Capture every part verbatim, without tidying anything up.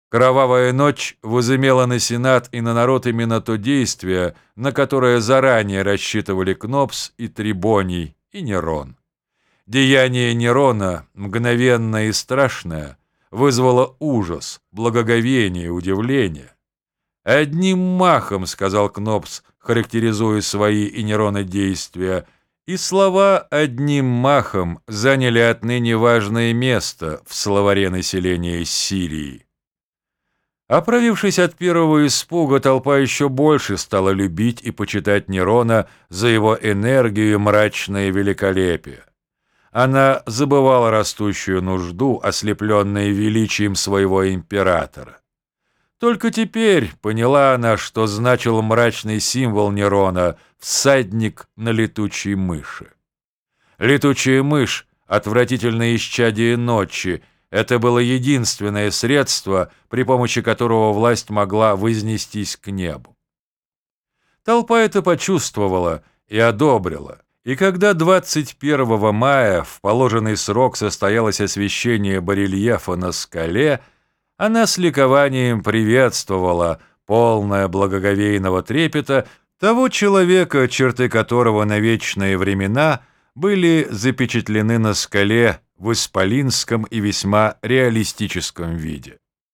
Кровавая ночь возымела на Сенат и на народ именно то действие, на которое заранее рассчитывали Кнопс и Трибоний, и Нерон. Деяние Нерона, мгновенное и страшное, вызвало ужас, благоговение и удивление. «Одним махом», — сказал Кнопс, характеризуя свои и Нерона действия, и слова «одним махом» заняли отныне важное место в словаре населения Сирии. Оправившись от первого испуга, толпа еще больше стала любить и почитать Нерона за его энергию и мрачное великолепие. Она забывала растущую нужду, ослепленная величием своего императора. Только теперь поняла она, что значил мрачный символ Нерона — всадник на летучей мыши. Летучая мышь — отвратительное исчадие ночи. Это было единственное средство, при помощи которого власть могла вознестись к небу. Толпа это почувствовала и одобрила. И когда двадцать первого мая в положенный срок состоялось освящение барельефа на скале, она с ликованием приветствовала, полное благоговейного трепета, того человека, черты которого на вечные времена были запечатлены на скале в исполинском и весьма реалистическом виде.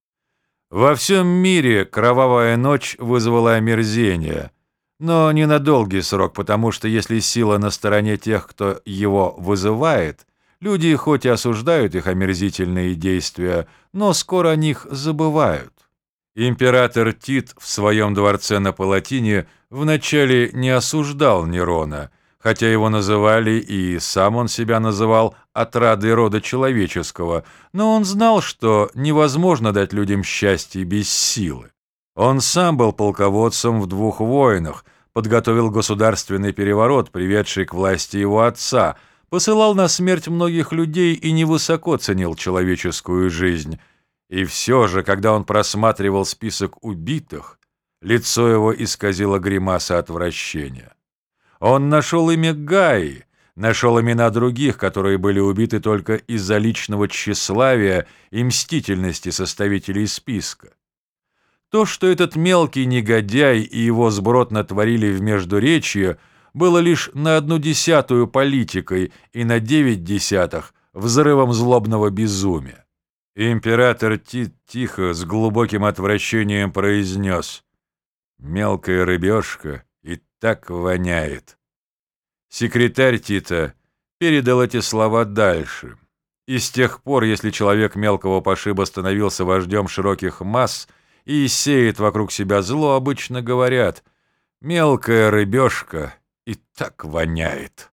Во всем мире кровавая ночь вызвала омерзение, но не на долгий срок, потому что если сила на стороне тех, кто его вызывает, люди хоть и осуждают их омерзительные действия, но скоро о них забывают. Император Тит в своем дворце на Палатине вначале не осуждал Нерона, хотя его называли, и сам он себя называл, отрадой рода человеческого, но он знал, что невозможно дать людям счастье без силы. Он сам был полководцем в двух войнах, подготовил государственный переворот, приведший к власти его отца, посылал на смерть многих людей и невысоко ценил человеческую жизнь. И все же, когда он просматривал список убитых, лицо его исказило гримаса отвращения. Он нашел имя Гаи, нашел имена других, которые были убиты только из-за личного тщеславия и мстительности составителей списка. То, что этот мелкий негодяй и его сброд натворили в Междуречье, было лишь на одну десятую политикой и на девять десятых взрывом злобного безумия. Император Тит тихо, с глубоким отвращением произнес: «Мелкая рыбешка и так воняет». Секретарь Тита передал эти слова дальше. И с тех пор, если человек мелкого пошиба становился вождем широких масс и сеет вокруг себя зло, обычно говорят: «Мелкая рыбешка и так воняет».